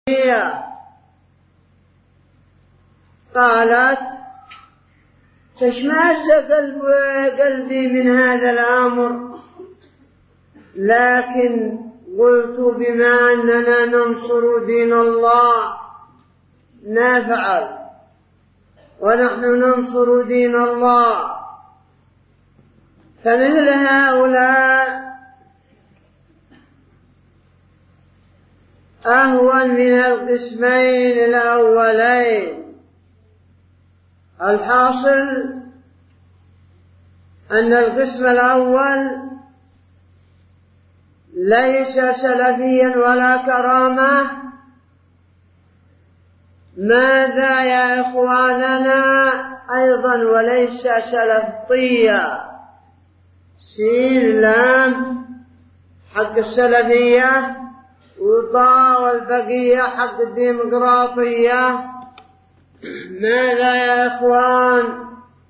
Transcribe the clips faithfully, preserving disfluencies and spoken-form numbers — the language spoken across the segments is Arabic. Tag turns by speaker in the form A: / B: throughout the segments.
A: قالت تشمئز قلبي من هذا الأمر، لكن قلت بما أننا ننصر دين الله نفعل، ونحن ننصر دين الله. فمثل هؤلاء أهون من القسمين الأولين. الحاصل أن القسم الأول ليس سلفيا ولا كرامة. ماذا يا إخواننا؟ أيضا وليس سلفيا. سين لام حق السلفية، وطاء والبقية حق الديمقراطية. ماذا يا إخوان؟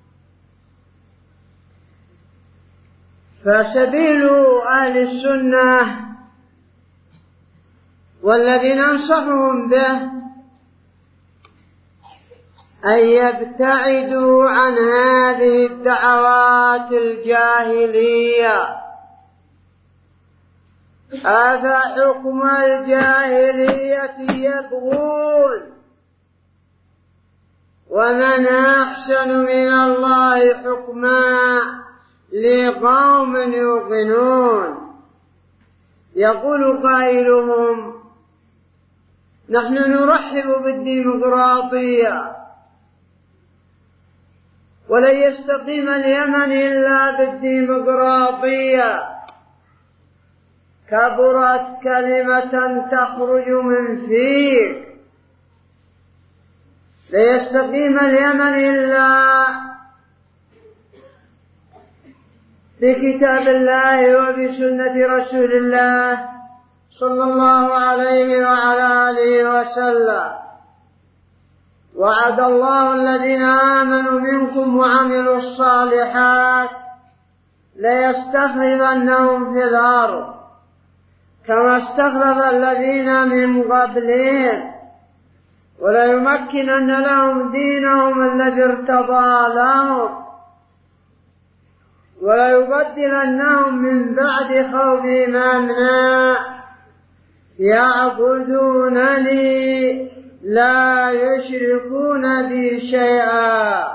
A: فسبيل أهل السنة والذي ننصحهم به أن يبتعدوا عن هذه الدعوات الجاهلية. أفحكم الجاهلية يبغون ومن أحسن من الله حكما لقوم يوقنون. يقول قائلهم نحن نرحب بالديمقراطية، ولن يستقيم اليمن إلا بالديمقراطية. كبرت كلمة تخرج من فيك. لا يستقيم اليمن إلا بكتاب الله وبسنة رسول الله صلى الله عليه وعلى آله وسلم. وعد الله الذين آمنوا منكم وعملوا الصالحات ليستخلفنهم في الأرض كما استخلف الذين من قبلهم وليمكنن لهم دينهم الذي ارتضى لهم وليبدلنهم من بعد خوفهم أمنا يعبدونني لا يشركون بي شيئا.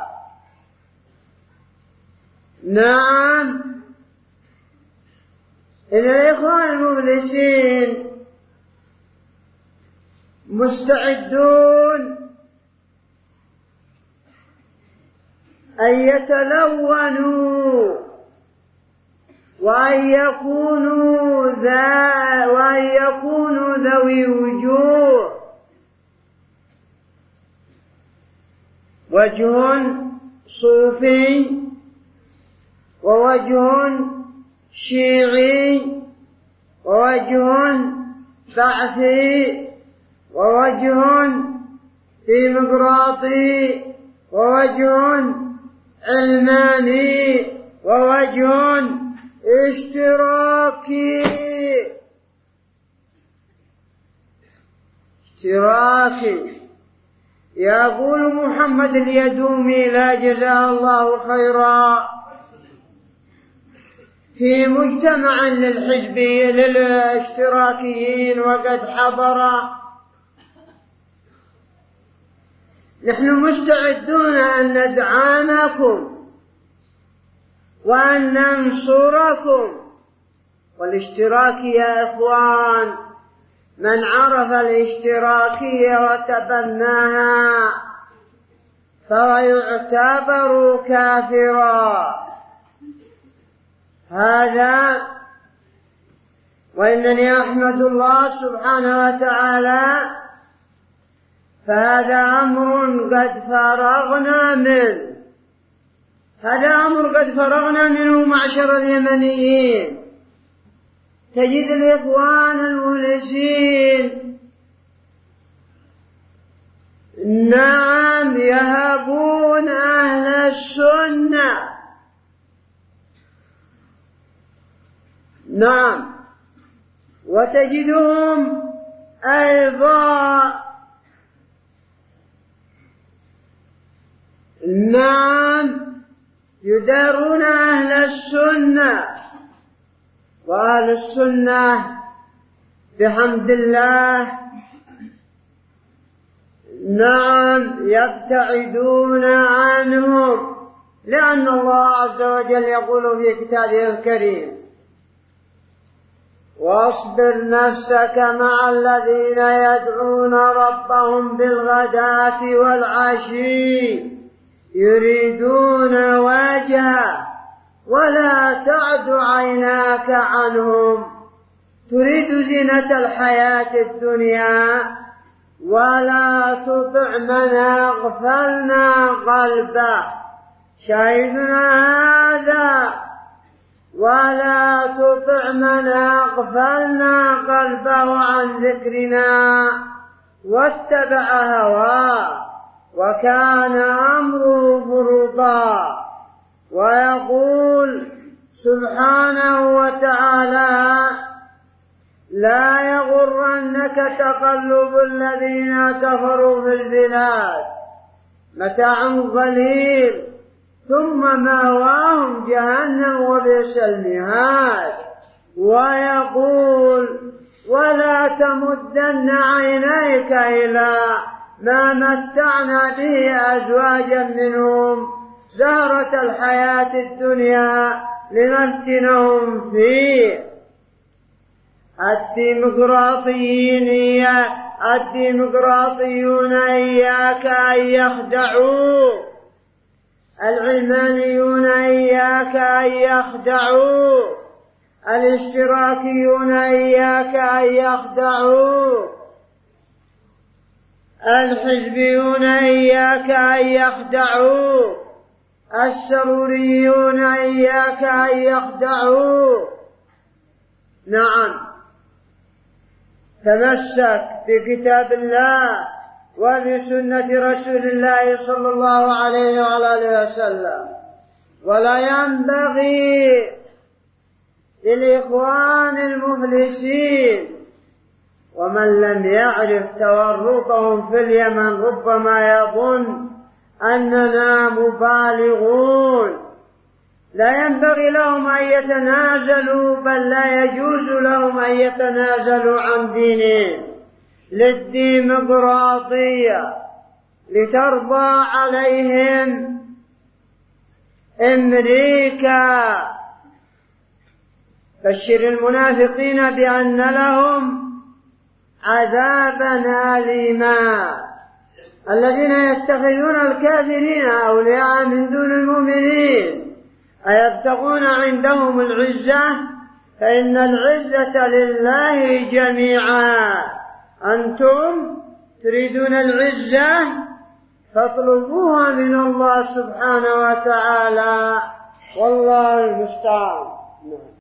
A: نعم، إن الإخوان المفلسين مستعدون أن يتلونوا وأن يكونوا ذا وأن يكونوا ذوي وجوه، وجه صوفي ووجه شيعي ووجه بعثي ووجه ديمقراطي ووجه علماني ووجه اشتراكي. اشتراكي يقول محمد اليدومي لا جزاه الله خيرا في مجتمع للحزبيين للاشتراكيين وقد حضر: نحن مستعدون أن ندعمكم وأن ننصركم. والاشتراك يا إخوان من عرف الاشتراكية وتبناها فهو يعتبر كافرا. هذا وإنني أحمد الله سبحانه وتعالى، فهذا أمر قد فرغنا منه. هذا أمر قد فرغنا منه معشر اليمنيين. تجد الإخوان المفلسين نعم يهابون أهل السنة، نعم، وتجدهم أيضا نعم يدارون أهل السنة، وأهل السنة بحمد الله نعم يبتعدون عنهم، لأن الله عز وجل يقول في كتابه الكريم: واصبر نفسك مع الذين يدعون ربهم بالغداة والعشي يريدون وجهه ولا تعد عيناك عنهم تريد زينة الحياة الدنيا ولا تطع من أغفلنا قلبه. شاهدنا هذا: ولا تطع من أغفلنا قلبه عن ذكرنا واتبع هواه وكان أمره فرطا. ويقول سبحانه وتعالى: لا يغرنك تقلب الذين كفروا في البلاد متاع قليل ثم مأواهم جهنم وبئس المهاد. ويقول: ولا تمدن عينيك إلى ما متعنا به أزواجا منهم زهرة الحياة الدنيا لنفتنهم فيه. الديمقراطيين الديمقراطيون إياك أن يخدعوا، العلمانيون إياك أن يخدعوا، الاشتراكيون إياك أن يخدعوا، الحزبيون إياك أن يخدعوا، السروريون إياك أن يخدعوا. نعم، تمسك بكتاب الله وبسنة رسول الله صلى الله عليه وعلى آله وسلم. ولا ينبغي للإخوان المفلسين ومن لم يعرف تورطهم في اليمن ربما يظن أننا مبالغون. لا ينبغي لهم أن يتنازلوا، بل لا يجوز لهم أن يتنازلوا عن دينهم للديمقراطية لترضى عليهم أمريكا. بشر المنافقين بأن لهم عذابا أليما. الذين يتخذون الكافرين أولياء من دون المؤمنين أيبتغون عندهم العزة؟ فإن العزة لله جميعا. أنتم تريدون العزة فاطلبوها من الله سبحانه وتعالى، والله المستعان.